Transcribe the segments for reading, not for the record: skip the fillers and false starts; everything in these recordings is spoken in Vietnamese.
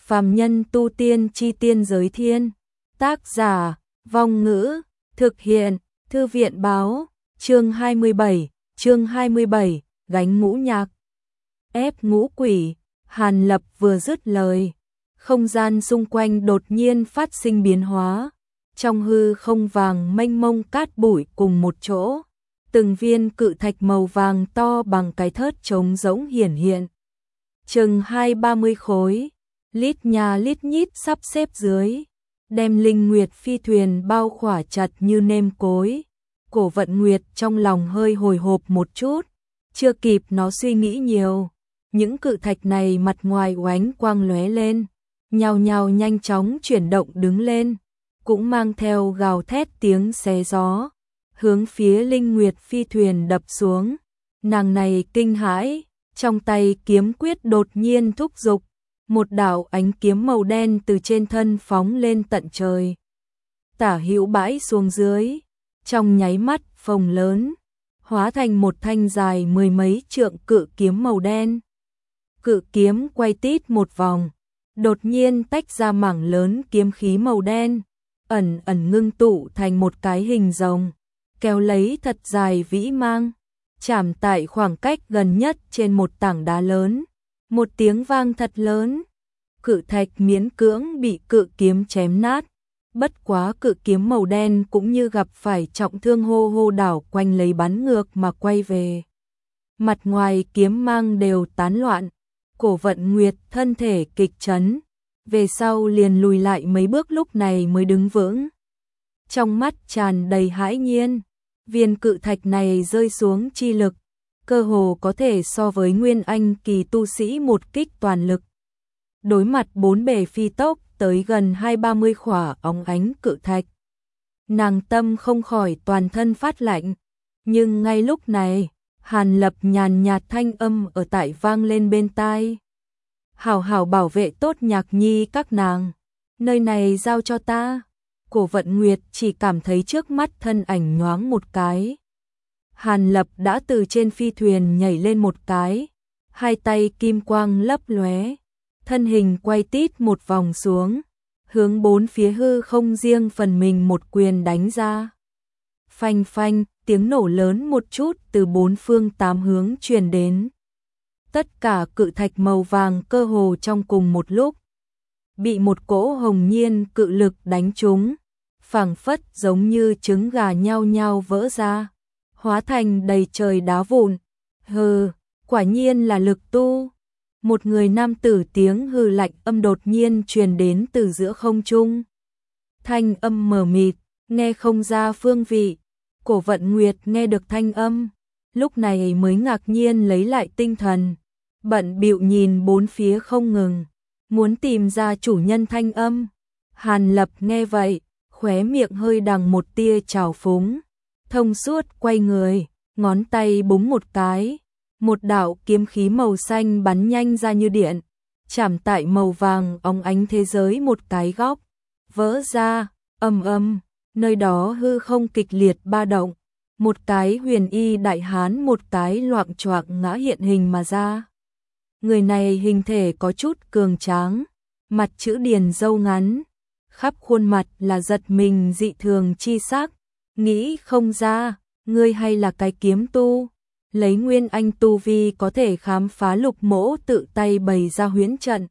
Phàm nhân tu tiên chi tiên giới thiên. Tác giả, Vong Ngữ, thực hiện, Thư viện báo, chương 27, gánh ngũ nhạc. Ép ngũ quỷ, Hàn Lập vừa dứt lời, không gian xung quanh đột nhiên phát sinh biến hóa, trong hư không vàng mênh mông cát bụi cùng một chỗ, từng viên cự thạch màu vàng to bằng cái thớt trống rỗng hiển hiện. Chừng 20-30 khối, lít nhà lít nhít sắp xếp dưới, đem Linh Nguyệt phi thuyền bao khỏa chặt như nêm cối. Cổ Vận Nguyệt trong lòng hơi hồi hộp một chút, chưa kịp nó suy nghĩ nhiều, những cự thạch này mặt ngoài oánh quang lóe lên, nhào nhào nhanh chóng chuyển động đứng lên, cũng mang theo gào thét tiếng xé gió, hướng phía Linh Nguyệt phi thuyền đập xuống. Nàng này kinh hãi, trong tay kiếm quyết đột nhiên thúc giục, một đạo ánh kiếm màu đen từ trên thân phóng lên tận trời, tả hữu bãi xuống dưới, trong nháy mắt phồng lớn, hóa thành một thanh dài 10 mấy trượng cự kiếm màu đen. Cự kiếm quay tít một vòng, đột nhiên tách ra mảng lớn kiếm khí màu đen, ẩn ẩn ngưng tụ thành một cái hình rồng, kéo lấy thật dài vĩ mang, chạm tại khoảng cách gần nhất trên một tảng đá lớn. Một tiếng vang thật lớn, cự thạch miễn cưỡng bị cự kiếm chém nát, bất quá cự kiếm màu đen cũng như gặp phải trọng thương hô hô đảo quanh lấy bắn ngược mà quay về. Mặt ngoài kiếm mang đều tán loạn, Cổ Vận Nguyệt thân thể kịch chấn, về sau liền lùi lại mấy bước lúc này mới đứng vững. Trong mắt tràn đầy hãi nhiên, viên cự thạch này rơi xuống chi lực, cơ hồ có thể so với Nguyên Anh kỳ tu sĩ một kích toàn lực. Đối mặt bốn bề phi tốc tới gần 20-30 khỏa óng ánh cự thạch, nàng tâm không khỏi toàn thân phát lạnh. Nhưng ngay lúc này, Hàn Lập nhàn nhạt thanh âm ở tại vang lên bên tai. Hảo hảo bảo vệ tốt Nhạc Nhi các nàng, nơi này giao cho ta. Cổ Vận Nguyệt chỉ cảm thấy trước mắt thân ảnh nhoáng một cái. Hàn Lập đã từ trên phi thuyền nhảy lên một cái, hai tay kim quang lấp lóe, thân hình quay tít một vòng xuống, hướng bốn phía hư không riêng phần mình một quyền đánh ra. Phanh phanh, tiếng nổ lớn một chút từ bốn phương tám hướng truyền đến. Tất cả cự thạch màu vàng cơ hồ trong cùng một lúc bị một cỗ hồng nhiên cự lực đánh trúng, phảng phất giống như trứng gà nhao nhao vỡ ra, hóa thành đầy trời đá vụn. Hừ, quả nhiên là lực tu. Một người nam tử tiếng hừ lạnh âm đột nhiên truyền đến từ giữa không trung. Thanh âm mờ mịt, nghe không ra phương vị. Cổ Vận Nguyệt nghe được thanh âm, lúc này mới ngạc nhiên lấy lại tinh thần, bận bịu nhìn bốn phía không ngừng, muốn tìm ra chủ nhân thanh âm. Hàn Lập nghe vậy, khóe miệng hơi đằng một tia trào phúng, thông suốt quay người, ngón tay búng một cái, một đạo kiếm khí màu xanh bắn nhanh ra như điện, chạm tại màu vàng óng ánh thế giới một cái góc, vỡ ra, ầm ầm, nơi đó hư không kịch liệt ba động, một cái huyền y đại hán một cái loạng choạng ngã hiện hình mà ra. Người này hình thể có chút cường tráng, mặt chữ điền râu ngắn, khắp khuôn mặt là giật mình dị thường chi sắc, nghĩ không ra, ngươi hay là cái kiếm tu, lấy Nguyên Anh tu vi có thể khám phá Lục Mỗ tự tay bày ra huyễn trận.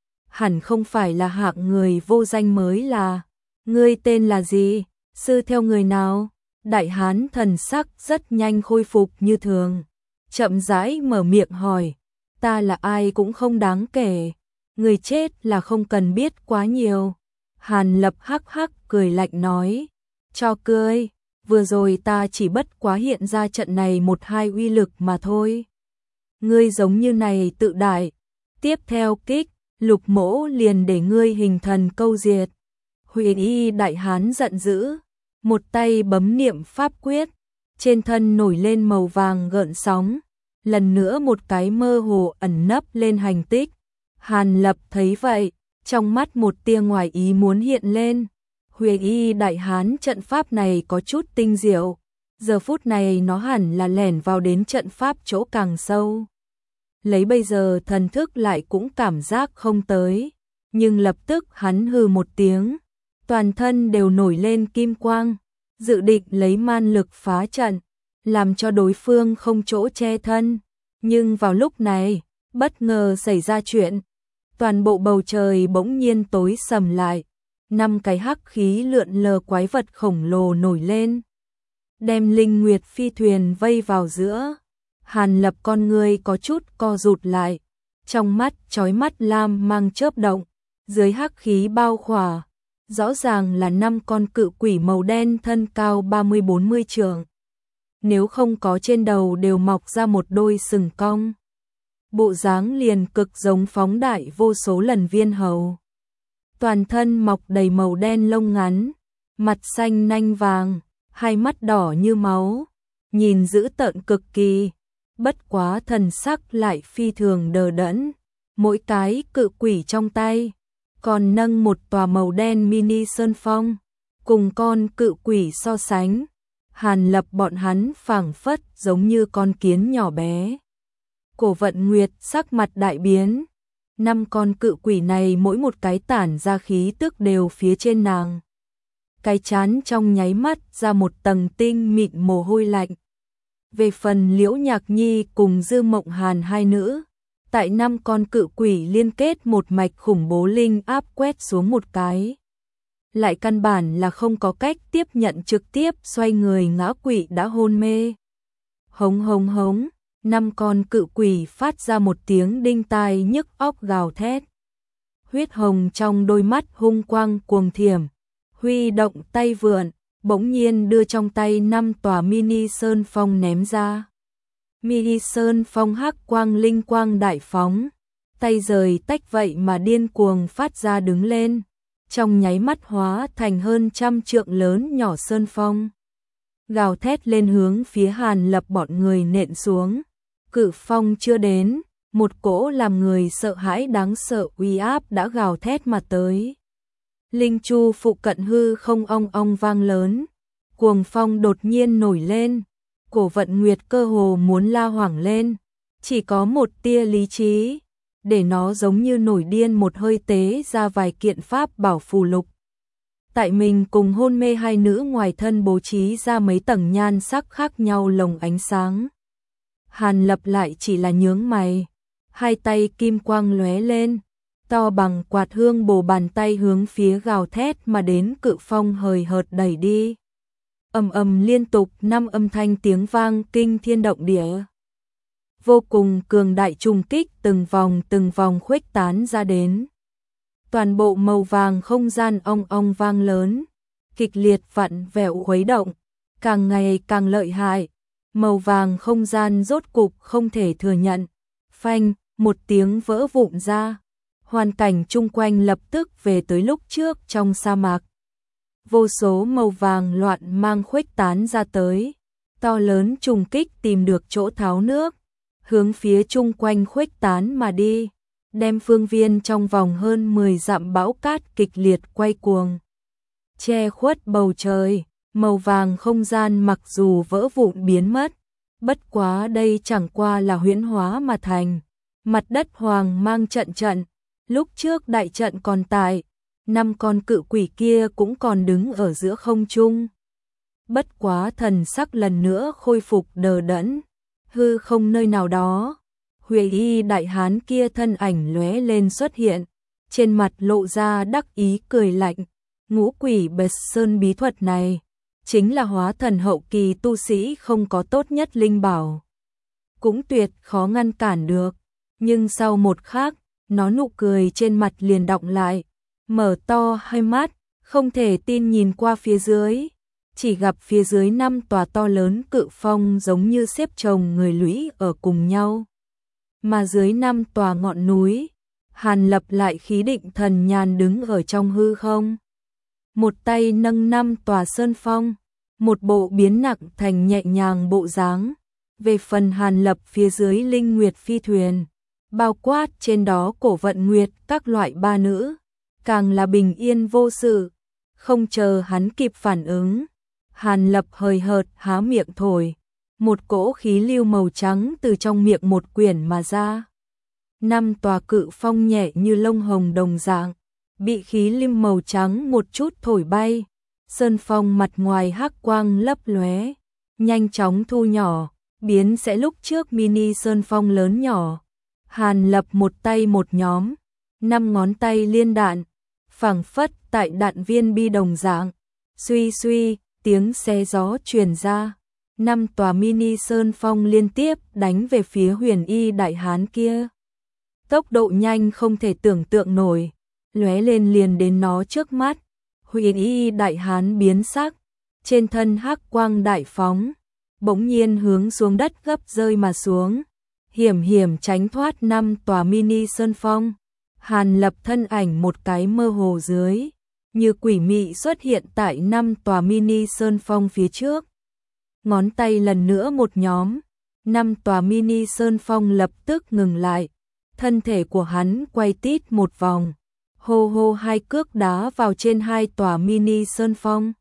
Hẳn không phải là hạng người vô danh mới là. Ngươi tên là gì? Sư theo người nào? Đại hán thần sắc rất nhanh khôi phục như thường, chậm rãi mở miệng hỏi. Ta là ai cũng không đáng kể, người chết là không cần biết quá nhiều. Hàn Lập hắc hắc cười lạnh nói, cho cười, vừa rồi ta chỉ bất quá hiện ra trận này một hai uy lực mà thôi. Ngươi giống như này tự đại, tiếp theo kích, Lục Mỗ liền để ngươi hình thần câu diệt. Huyền y đại hán giận dữ, một tay bấm niệm pháp quyết, trên thân nổi lên màu vàng gợn sóng, lần nữa một cái mơ hồ ẩn nấp lên hành tích. Hàn Lập thấy vậy, trong mắt một tia ngoài ý muốn hiện lên. Huyền y đại hán trận pháp này có chút tinh diệu, giờ phút này nó hẳn là lẻn vào đến trận pháp chỗ càng sâu. Lấy bây giờ thần thức lại cũng cảm giác không tới, nhưng lập tức hắn hừ một tiếng, toàn thân đều nổi lên kim quang, dự định lấy man lực phá trận, làm cho đối phương không chỗ che thân. Nhưng vào lúc này, bất ngờ xảy ra chuyện, toàn bộ bầu trời bỗng nhiên tối sầm lại, 5 cái hắc khí lượn lờ quái vật khổng lồ nổi lên, đem Linh Nguyệt phi thuyền vây vào giữa. Hàn Lập con người có chút co rụt lại, trong mắt chói mắt lam mang chớp động, dưới hắc khí bao khỏa, rõ ràng là 5 con cự quỷ màu đen thân cao 30-40 trượng. Nếu không có trên đầu đều mọc ra một đôi sừng cong. Bộ dáng liền cực giống phóng đại vô số lần Viên Hầu. Toàn thân mọc đầy màu đen lông ngắn, mặt xanh nanh vàng, hai mắt đỏ như máu, nhìn dữ tợn cực kỳ, bất quá thần sắc lại phi thường đờ đẫn. Mỗi cái cự quỷ trong tay còn nâng một tòa màu đen mini sơn phong, cùng con cự quỷ so sánh, Hàn Lập bọn hắn phảng phất giống như con kiến nhỏ bé. Cổ Vận Nguyệt sắc mặt đại biến, 5 con cự quỷ này mỗi một cái tản ra khí tức đều phía trên nàng. Cái chán trong nháy mắt ra một tầng tinh mịn mồ hôi lạnh. Về phần Liễu Nhạc Nhi cùng Dư Mộng Hàn hai nữ, tại 5 con cự quỷ liên kết một mạch khủng bố linh áp quét xuống một cái, lại căn bản là không có cách tiếp nhận, trực tiếp xoay người ngã quỵ đã hôn mê. Hống hống hống, 5 con cự quỷ phát ra một tiếng đinh tai nhức óc gào thét. Huyết hồng trong đôi mắt hung quang cuồng thiểm, huy động tay vượn, bỗng nhiên đưa trong tay 5 tòa mini sơn phong ném ra. Mini sơn phong hắc quang linh quang đại phóng, tay rời tách vậy mà điên cuồng phát ra đứng lên, trong nháy mắt hóa thành hơn 100 trượng lớn nhỏ sơn phong. Gào thét lên hướng phía Hàn Lập bọn người nện xuống. Cự phong chưa đến, một cỗ làm người sợ hãi đáng sợ uy áp đã gào thét mà tới. Linh chu phụ cận hư không ong ong vang lớn, cuồng phong đột nhiên nổi lên, Cổ Vận Nguyệt cơ hồ muốn la hoảng lên, chỉ có một tia lý trí, để nó giống như nổi điên một hơi tế ra vài kiện pháp bảo phù lục. Tại mình cùng hôn mê hai nữ ngoài thân bố trí ra mấy tầng nhan sắc khác nhau lồng ánh sáng. Hàn Lập lại chỉ là nhướng mày, hai tay kim quang lóe lên, to bằng quạt hương bổ bàn tay hướng phía gào thét mà đến cự phong hời hợt đẩy đi. Ầm ầm liên tục 5 âm thanh tiếng vang kinh thiên động địa. Vô cùng cường đại trùng kích từng vòng khuếch tán ra đến. Toàn bộ màu vàng không gian ong ong vang lớn, kịch liệt vặn vẹo khuấy động, càng ngày càng lợi hại. Màu vàng không gian rốt cục không thể thừa nhận, phanh, một tiếng vỡ vụn ra. Hoàn cảnh chung quanh lập tức về tới lúc trước trong sa mạc. Vô số màu vàng loạn mang khuếch tán ra tới, to lớn trùng kích tìm được chỗ tháo nước, hướng phía chung quanh khuếch tán mà đi, đem phương viên trong vòng hơn 10 dặm bão cát kịch liệt quay cuồng, che khuất bầu trời. Màu vàng không gian mặc dù vỡ vụn biến mất, bất quá đây chẳng qua là huyễn hóa mà thành. Mặt đất hoàng mang trận trận, lúc trước đại trận còn tại, 5 con cự quỷ kia cũng còn đứng ở giữa không trung. Bất quá thần sắc lần nữa khôi phục đờ đẫn, hư không nơi nào đó, Huệ Y đại hán kia thân ảnh lóe lên xuất hiện, trên mặt lộ ra đắc ý cười lạnh. Ngũ quỷ bệt sơn bí thuật này chính là hóa thần hậu kỳ tu sĩ không có tốt nhất linh bảo, cũng tuyệt khó ngăn cản được. Nhưng sau một khắc, nó nụ cười trên mặt liền đọng lại, mở to hai mắt, không thể tin nhìn qua phía dưới, chỉ gặp phía dưới 5 tòa to lớn cự phong giống như xếp chồng người lũy ở cùng nhau. Mà dưới 5 tòa ngọn núi, Hàn Lập lại khí định thần nhàn đứng ở trong hư không. Một tay nâng 5 tòa sơn phong, một bộ biến nặng thành nhẹ nhàng bộ dáng. Về phần Hàn Lập phía dưới Linh Nguyệt phi thuyền, bao quát trên đó Cổ Vận Nguyệt các loại 3 nữ, càng là bình yên vô sự. Không chờ hắn kịp phản ứng, Hàn Lập hời hợt há miệng thổi, một cỗ khí lưu màu trắng từ trong miệng một quyển mà ra. 5 tòa cự phong nhẹ như lông hồng đồng dạng, bị khí lim màu trắng một chút thổi bay. Sơn phong mặt ngoài hắc quang lấp lóe, nhanh chóng thu nhỏ, biến sẽ lúc trước mini sơn phong lớn nhỏ. Hàn Lập một tay một nhóm, 5 ngón tay liên đạn, phảng phất tại đạn viên bi đồng dạng. Suy suy, tiếng xé gió truyền ra. 5 tòa mini sơn phong liên tiếp đánh về phía Huyền Y đại hán kia. Tốc độ nhanh không thể tưởng tượng nổi, lóe lên liền đến nó trước mắt. Huyền Y đại hán biến sắc, trên thân hắc quang đại phóng, bỗng nhiên hướng xuống đất gấp rơi mà xuống, hiểm hiểm tránh thoát 5 tòa mini sơn phong. Hàn Lập thân ảnh một cái mơ hồ dưới, như quỷ mị xuất hiện tại 5 tòa mini sơn phong phía trước. Ngón tay lần nữa một nhóm, 5 tòa mini sơn phong lập tức ngừng lại, thân thể của hắn quay tít một vòng, hô hô 2 cước đá vào trên 2 tòa mini sơn phong.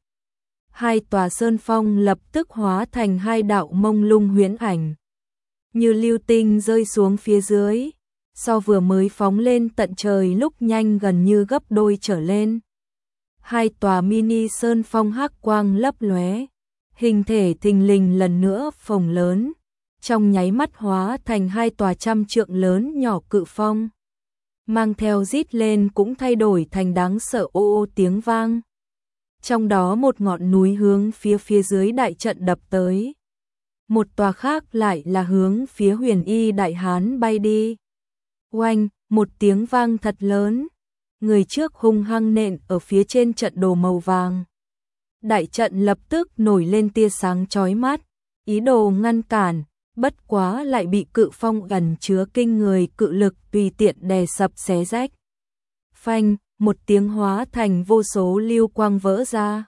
2 tòa sơn phong lập tức hóa thành 2 đạo mông lung huyễn ảnh, như lưu tinh rơi xuống phía dưới, so vừa mới phóng lên tận trời lúc nhanh gần như gấp đôi trở lên. 2 tòa mini sơn phong hắc quang lấp lóe, hình thể thình lình lần nữa phồng lớn, trong nháy mắt hóa thành 2 tòa 100 trượng lớn nhỏ cự phong, mang theo rít lên cũng thay đổi thành đáng sợ ô ô tiếng vang. Trong đó một ngọn núi hướng phía dưới đại trận đập tới, một tòa khác lại là hướng phía Huyền Y đại hán bay đi. Oanh, một tiếng vang thật lớn, người trước hung hăng nện ở phía trên trận đồ màu vàng. Đại trận lập tức nổi lên tia sáng chói mắt, ý đồ ngăn cản, bất quá lại bị cự phong ẩn chứa kinh người cự lực tùy tiện đè sập xé rách. Phanh, một tiếng hóa thành vô số lưu quang vỡ ra.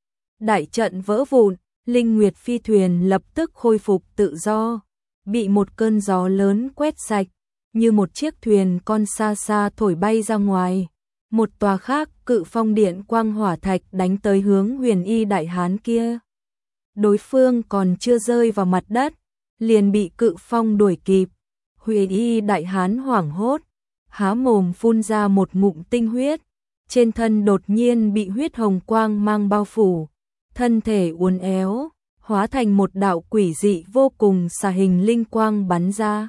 Đại trận vỡ vụn, Linh Nguyệt phi thuyền lập tức khôi phục tự do, bị một cơn gió lớn quét sạch, như một chiếc thuyền con xa xa thổi bay ra ngoài. Một tòa khác cự phong điện quang hỏa thạch đánh tới hướng Huyền Y đại hán kia. Đối phương còn chưa rơi vào mặt đất, liền bị cự phong đuổi kịp. Huyền Y đại hán hoảng hốt, há mồm phun ra một ngụm tinh huyết, trên thân đột nhiên bị huyết hồng quang mang bao phủ, thân thể uốn éo, hóa thành một đạo quỷ dị vô cùng xà hình linh quang bắn ra.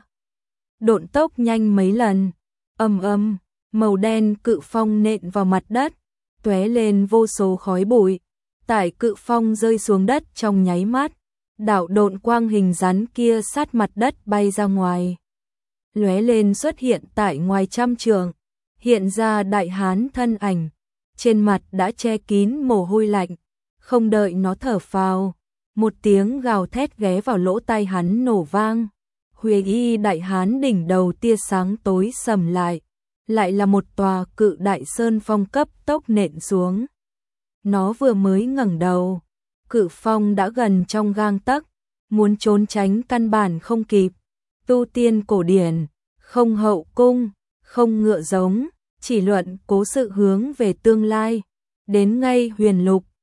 Độn tốc nhanh mấy lần, ầm ầm, màu đen cự phong nện vào mặt đất, tóe lên vô số khói bụi. Tại cự phong rơi xuống đất trong nháy mắt, đạo độn quang hình rắn kia sát mặt đất bay ra ngoài, lóe lên xuất hiện tại ngoài 100 trượng, hiện ra đại hán thân ảnh, trên mặt đã che kín mồ hôi lạnh, không đợi nó thở phào, một tiếng gào thét ghé vào lỗ tai hắn nổ vang. Huyền Y đại hán đỉnh đầu tia sáng tối sầm lại là một tòa cự đại sơn phong cấp tốc nện xuống. Nó vừa mới ngẩng đầu, cự phong đã gần trong gang tấc, muốn trốn tránh căn bản không kịp. Tu tiên cổ điển, không hậu cung, không ngựa giống, chỉ luận cố sự hướng về tương lai. Đến ngay huyền lục,